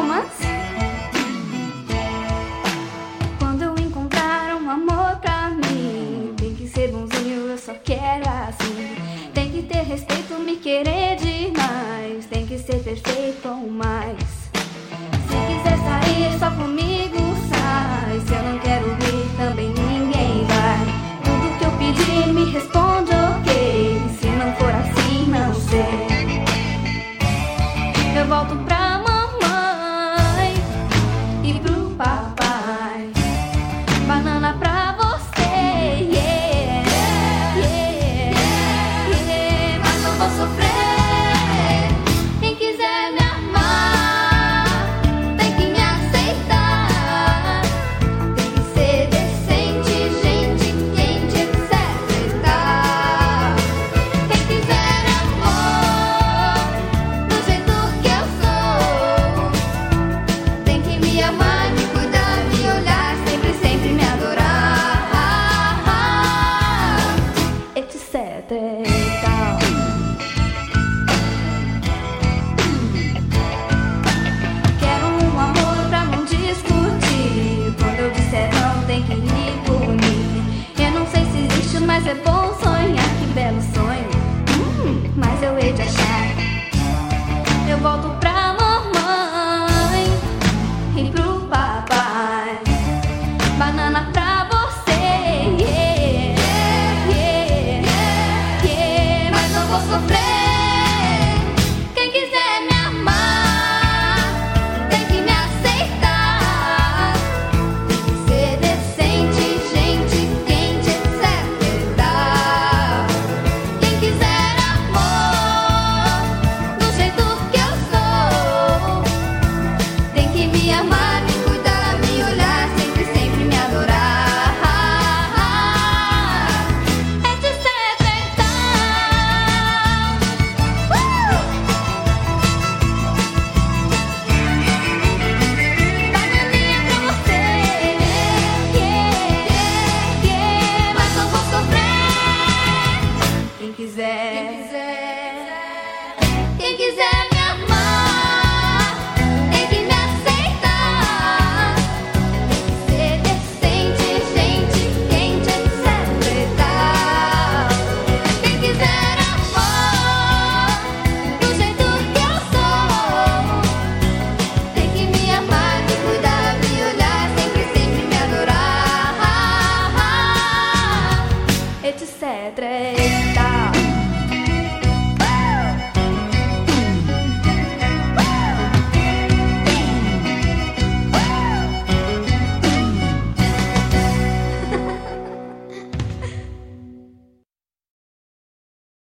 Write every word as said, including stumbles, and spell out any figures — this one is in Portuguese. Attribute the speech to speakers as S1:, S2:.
S1: romance? Quando eu encontrar um amor pra mim, tem que ser bonzinho, eu só quero assim. Tem que ter respeito, me querer demais. Tem que ser perfeito ou mais. Se quiser sair só comigo, sai. Se eu não quero ir, também ninguém vai. Tudo que eu pedir, me responde ok. Se não for assim, não sei.